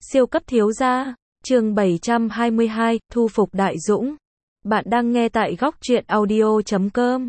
Siêu cấp thiếu gia, chương 722, thu phục Đại Dũng. Bạn đang nghe tại góc truyện audio.com.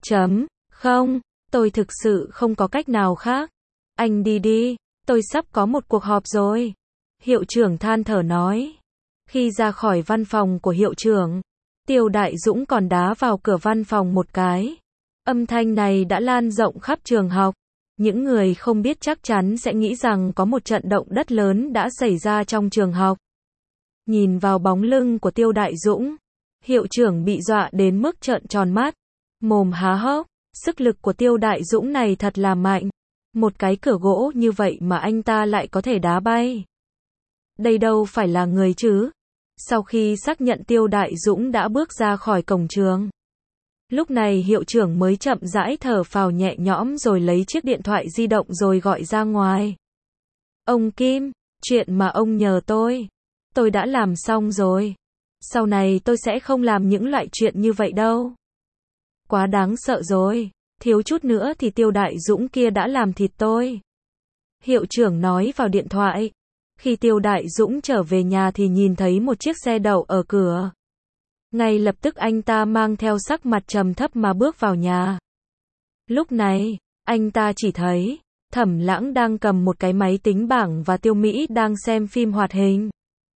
Không, tôi thực sự không có cách nào khác. Anh đi đi, tôi sắp có một cuộc họp rồi. Hiệu trưởng than thở nói. Khi ra khỏi văn phòng của hiệu trưởng, Tiêu Đại Dũng còn đá vào cửa văn phòng một cái. Âm thanh này đã lan rộng khắp trường học. Những người không biết chắc chắn sẽ nghĩ rằng có một trận động đất lớn đã xảy ra trong trường học. Nhìn vào bóng lưng của Tiêu Đại Dũng, hiệu trưởng bị dọa đến mức trợn tròn mắt, mồm há hốc. Sức lực của Tiêu Đại Dũng này thật là mạnh. Một cái cửa gỗ như vậy mà anh ta lại có thể đá bay. Đây đâu phải là người chứ. Sau khi xác nhận Tiêu Đại Dũng đã bước ra khỏi cổng trường, lúc này hiệu trưởng mới chậm rãi thở phào nhẹ nhõm rồi lấy chiếc điện thoại di động rồi gọi ra ngoài. Ông Kim, chuyện mà ông nhờ tôi đã làm xong rồi. Sau này tôi sẽ không làm những loại chuyện như vậy đâu. Quá đáng sợ rồi, thiếu chút nữa thì Tiêu Đại Dũng kia đã làm thịt tôi. Hiệu trưởng nói vào điện thoại. Khi Tiêu Đại Dũng trở về nhà thì nhìn thấy một chiếc xe đậu ở cửa. Ngay lập tức anh ta mang theo sắc mặt trầm thấp mà bước vào nhà. Lúc này, anh ta chỉ thấy Thẩm Lãng đang cầm một cái máy tính bảng và Tiêu Mỹ đang xem phim hoạt hình.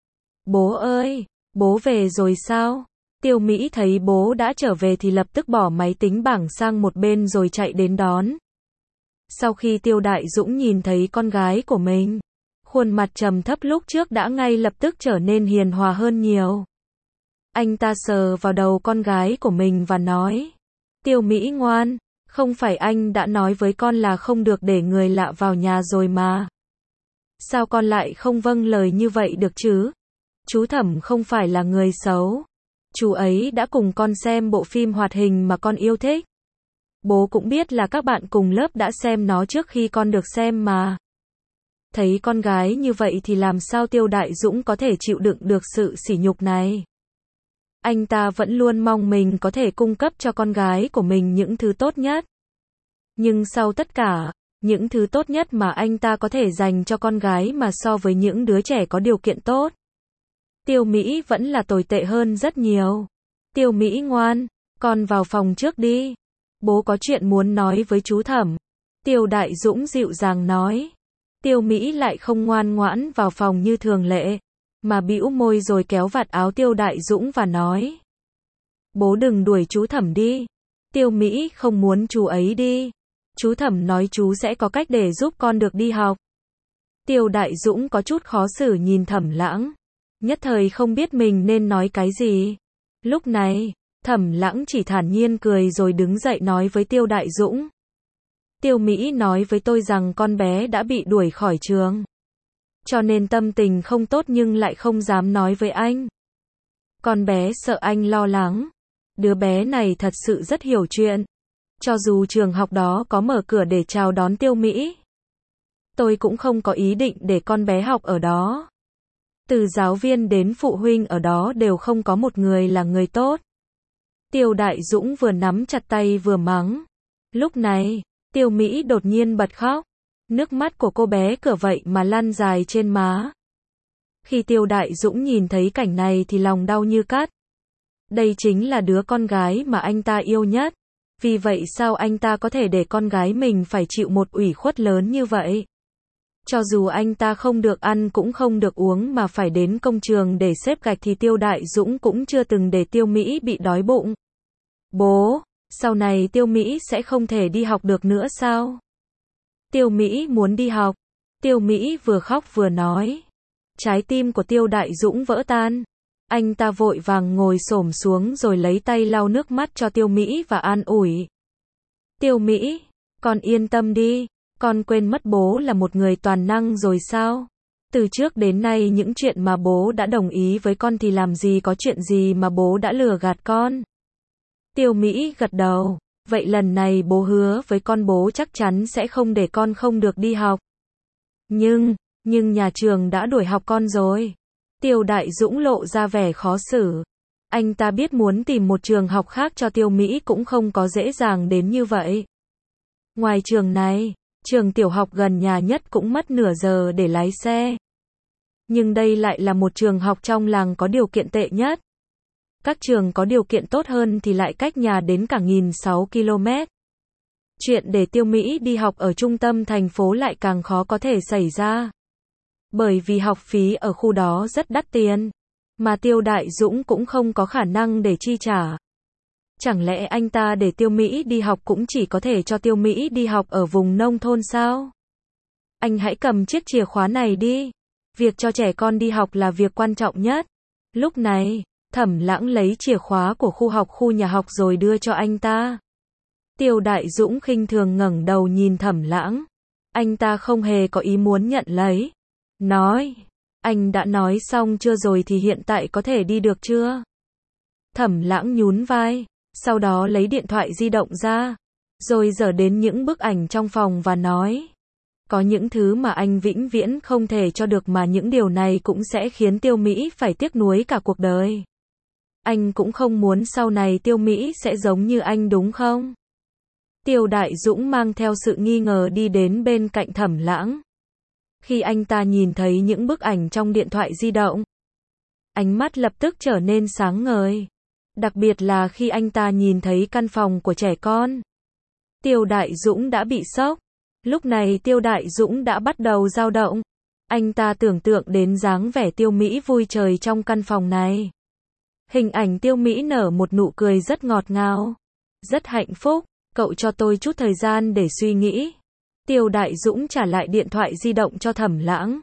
Bố ơi, bố về rồi sao? Tiêu Mỹ thấy bố đã trở về thì lập tức bỏ máy tính bảng sang một bên rồi chạy đến đón. Sau khi Tiêu Đại Dũng nhìn thấy con gái của mình, khuôn mặt trầm thấp lúc trước đã ngay lập tức trở nên hiền hòa hơn nhiều. Anh ta sờ vào đầu con gái của mình và nói, Tiêu Mỹ ngoan, không phải anh đã nói với con là không được để người lạ vào nhà rồi mà. Sao con lại không vâng lời như vậy được chứ? Chú Thẩm không phải là người xấu. Chú ấy đã cùng con xem bộ phim hoạt hình mà con yêu thích. Bố cũng biết là các bạn cùng lớp đã xem nó trước khi con được xem mà. Thấy con gái như vậy thì làm sao Tiêu Đại Dũng có thể chịu đựng được sự sỉ nhục này? Anh ta vẫn luôn mong mình có thể cung cấp cho con gái của mình những thứ tốt nhất. Nhưng sau tất cả, những thứ tốt nhất mà anh ta có thể dành cho con gái mà so với những đứa trẻ có điều kiện tốt, Tiêu Mỹ vẫn là tồi tệ hơn rất nhiều. Tiêu Mỹ ngoan, con vào phòng trước đi. Bố có chuyện muốn nói với chú Thẩm. Tiêu Đại Dũng dịu dàng nói. Tiêu Mỹ lại không ngoan ngoãn vào phòng như thường lệ, mà bĩu môi rồi kéo vạt áo Tiêu Đại Dũng và nói. Bố đừng đuổi chú Thẩm đi. Tiêu Mỹ không muốn chú ấy đi. Chú Thẩm nói chú sẽ có cách để giúp con được đi học. Tiêu Đại Dũng có chút khó xử nhìn Thẩm Lãng. Nhất thời không biết mình nên nói cái gì. Lúc này, Thẩm Lãng chỉ thản nhiên cười rồi đứng dậy nói với Tiêu Đại Dũng. Tiêu Mỹ nói với tôi rằng con bé đã bị đuổi khỏi trường. Cho nên tâm tình không tốt nhưng lại không dám nói với anh. Con bé sợ anh lo lắng. Đứa bé này thật sự rất hiểu chuyện. Cho dù trường học đó có mở cửa để chào đón Tiêu Mỹ, tôi cũng không có ý định để con bé học ở đó. Từ giáo viên đến phụ huynh ở đó đều không có một người là người tốt. Tiêu Đại Dũng vừa nắm chặt tay vừa mắng. Lúc này, Tiêu Mỹ đột nhiên bật khóc. Nước mắt của cô bé cửa vậy mà lăn dài trên má. Khi Tiêu Đại Dũng nhìn thấy cảnh này thì lòng đau như cắt. Đây chính là đứa con gái mà anh ta yêu nhất. Vì vậy sao anh ta có thể để con gái mình phải chịu một ủy khuất lớn như vậy? Cho dù anh ta không được ăn cũng không được uống mà phải đến công trường để xếp gạch thì Tiêu Đại Dũng cũng chưa từng để Tiêu Mỹ bị đói bụng. Bố, sau này Tiêu Mỹ sẽ không thể đi học được nữa sao? Tiêu Mỹ muốn đi học. Tiêu Mỹ vừa khóc vừa nói. Trái tim của Tiêu Đại Dũng vỡ tan. Anh ta vội vàng ngồi xổm xuống rồi lấy tay lau nước mắt cho Tiêu Mỹ và an ủi. Tiêu Mỹ, con yên tâm đi. Con quên mất bố là một người toàn năng rồi sao? Từ trước đến nay những chuyện mà bố đã đồng ý với con thì làm gì có chuyện gì mà bố đã lừa gạt con. Tiêu Mỹ gật đầu. Vậy lần này bố hứa với con bố chắc chắn sẽ không để con không được đi học. Nhưng nhà trường đã đuổi học con rồi. Tiêu Đại Dũng lộ ra vẻ khó xử. Anh ta biết muốn tìm một trường học khác cho Tiêu Mỹ cũng không có dễ dàng đến như vậy. Ngoài trường này, trường tiểu học gần nhà nhất cũng mất nửa giờ để lái xe. Nhưng đây lại là một trường học trong làng có điều kiện tệ nhất. Các trường có điều kiện tốt hơn thì lại cách nhà đến cả 1.600 km. Chuyện để Tiêu Mỹ đi học ở trung tâm thành phố lại càng khó có thể xảy ra. Bởi vì học phí ở khu đó rất đắt tiền, mà Tiêu Đại Dũng cũng không có khả năng để chi trả. Chẳng lẽ anh ta để Tiêu Mỹ đi học cũng chỉ có thể cho Tiêu Mỹ đi học ở vùng nông thôn sao? Anh hãy cầm chiếc chìa khóa này đi. Việc cho trẻ con đi học là việc quan trọng nhất. Lúc này, Thẩm Lãng lấy chìa khóa của khu nhà học rồi đưa cho anh ta. Tiêu Đại Dũng khinh thường ngẩng đầu nhìn Thẩm Lãng. Anh ta không hề có ý muốn nhận lấy. Nói, anh đã nói xong chưa rồi thì hiện tại có thể đi được chưa? Thẩm Lãng nhún vai, sau đó lấy điện thoại di động ra, rồi dở đến những bức ảnh trong phòng và nói. Có những thứ mà anh vĩnh viễn không thể cho được mà những điều này cũng sẽ khiến Tiêu Mỹ phải tiếc nuối cả cuộc đời. Anh cũng không muốn sau này Tiêu Mỹ sẽ giống như anh đúng không? Tiêu Đại Dũng mang theo sự nghi ngờ đi đến bên cạnh Thẩm Lãng. Khi anh ta nhìn thấy những bức ảnh trong điện thoại di động, ánh mắt lập tức trở nên sáng ngời. Đặc biệt là khi anh ta nhìn thấy căn phòng của trẻ con. Tiêu Đại Dũng đã bị sốc. Lúc này Tiêu Đại Dũng đã bắt đầu dao động. Anh ta tưởng tượng đến dáng vẻ Tiêu Mỹ vui trời trong căn phòng này. Hình ảnh Tiêu Mỹ nở một nụ cười rất ngọt ngào. Rất hạnh phúc, cậu cho tôi chút thời gian để suy nghĩ. Tiêu Đại Dũng trả lại điện thoại di động cho Thẩm Lãng.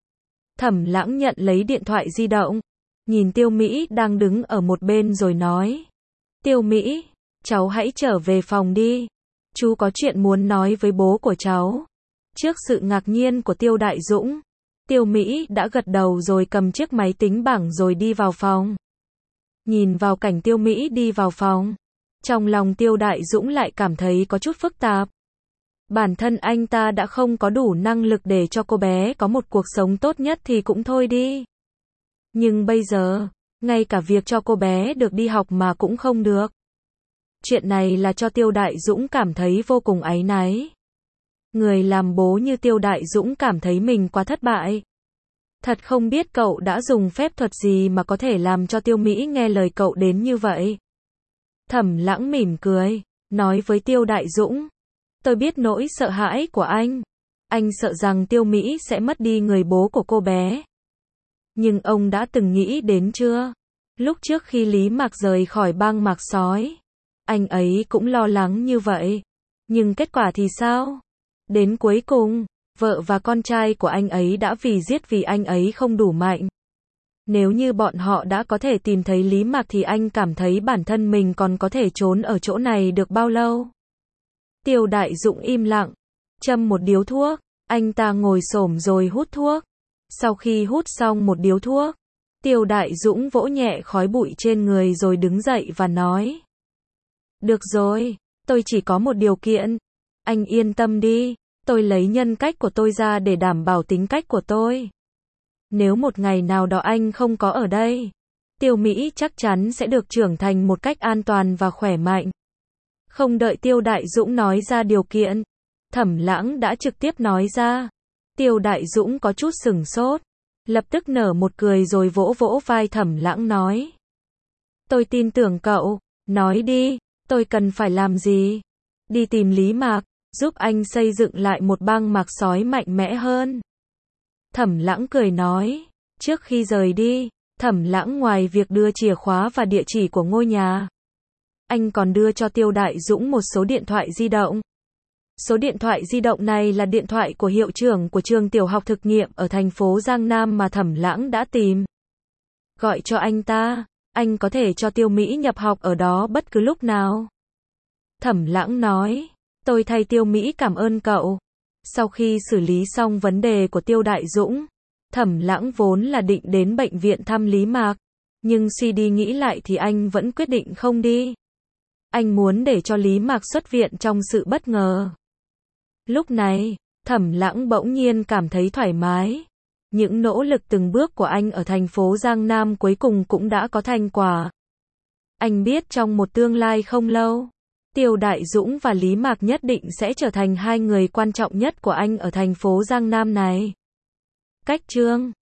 Thẩm Lãng nhận lấy điện thoại di động, nhìn Tiêu Mỹ đang đứng ở một bên rồi nói. Tiêu Mỹ, cháu hãy trở về phòng đi. Chú có chuyện muốn nói với bố của cháu. Trước sự ngạc nhiên của Tiêu Đại Dũng, Tiêu Mỹ đã gật đầu rồi cầm chiếc máy tính bảng rồi đi vào phòng. Nhìn vào cảnh Tiêu Mỹ đi vào phòng, trong lòng Tiêu Đại Dũng lại cảm thấy có chút phức tạp. Bản thân anh ta đã không có đủ năng lực để cho cô bé có một cuộc sống tốt nhất thì cũng thôi đi. Nhưng bây giờ, ngay cả việc cho cô bé được đi học mà cũng không được. Chuyện này là cho Tiêu Đại Dũng cảm thấy vô cùng áy náy. Người làm bố như Tiêu Đại Dũng cảm thấy mình quá thất bại. Thật không biết cậu đã dùng phép thuật gì mà có thể làm cho Tiêu Mỹ nghe lời cậu đến như vậy. Thẩm Lãng mỉm cười, nói với Tiêu Đại Dũng. Tôi biết nỗi sợ hãi của anh. Anh sợ rằng Tiêu Mỹ sẽ mất đi người bố của cô bé. Nhưng ông đã từng nghĩ đến chưa? Lúc trước khi Lý Mạc rời khỏi bang Mạc Sói, anh ấy cũng lo lắng như vậy. Nhưng kết quả thì sao? Đến cuối cùng, vợ và con trai của anh ấy đã giết vì anh ấy không đủ mạnh. Nếu như bọn họ đã có thể tìm thấy Lý Mạc thì anh cảm thấy bản thân mình còn có thể trốn ở chỗ này được bao lâu? Tiêu Đại Dũng im lặng, châm một điếu thuốc, anh ta ngồi xổm rồi hút thuốc. Sau khi hút xong một điếu thuốc, Tiêu Đại Dũng vỗ nhẹ khói bụi trên người rồi đứng dậy và nói. Được rồi, tôi chỉ có một điều kiện. Anh yên tâm đi, tôi lấy nhân cách của tôi ra để đảm bảo tính cách của tôi. Nếu một ngày nào đó anh không có ở đây, Tiêu Mỹ chắc chắn sẽ được trưởng thành một cách an toàn và khỏe mạnh. Không đợi Tiêu Đại Dũng nói ra điều kiện, Thẩm Lãng đã trực tiếp nói ra. Tiêu Đại Dũng có chút sửng sốt, lập tức nở một cười rồi vỗ vỗ vai Thẩm Lãng nói. Tôi tin tưởng cậu, nói đi, tôi cần phải làm gì? Đi tìm Lý Mạc, giúp anh xây dựng lại một bang Mạc Sói mạnh mẽ hơn. Thẩm Lãng cười nói. Trước khi rời đi, Thẩm Lãng ngoài việc đưa chìa khóa và địa chỉ của ngôi nhà, anh còn đưa cho Tiêu Đại Dũng một số điện thoại di động. Số điện thoại di động này là điện thoại của hiệu trưởng của trường tiểu học thực nghiệm ở thành phố Giang Nam mà Thẩm Lãng đã tìm. Gọi cho anh ta, anh có thể cho Tiêu Mỹ nhập học ở đó bất cứ lúc nào. Thẩm Lãng nói, tôi thay Tiêu Mỹ cảm ơn cậu. Sau khi xử lý xong vấn đề của Tiêu Đại Dũng, Thẩm Lãng vốn là định đến bệnh viện thăm Lý Mạc, nhưng suy đi nghĩ lại thì anh vẫn quyết định không đi. Anh muốn để cho Lý Mạc xuất viện trong sự bất ngờ. Lúc này, Thẩm Lãng bỗng nhiên cảm thấy thoải mái. Những nỗ lực từng bước của anh ở thành phố Giang Nam cuối cùng cũng đã có thành quả. Anh biết trong một tương lai không lâu, Tiêu Đại Dũng và Lý Mạc nhất định sẽ trở thành hai người quan trọng nhất của anh ở thành phố Giang Nam này. Cách chương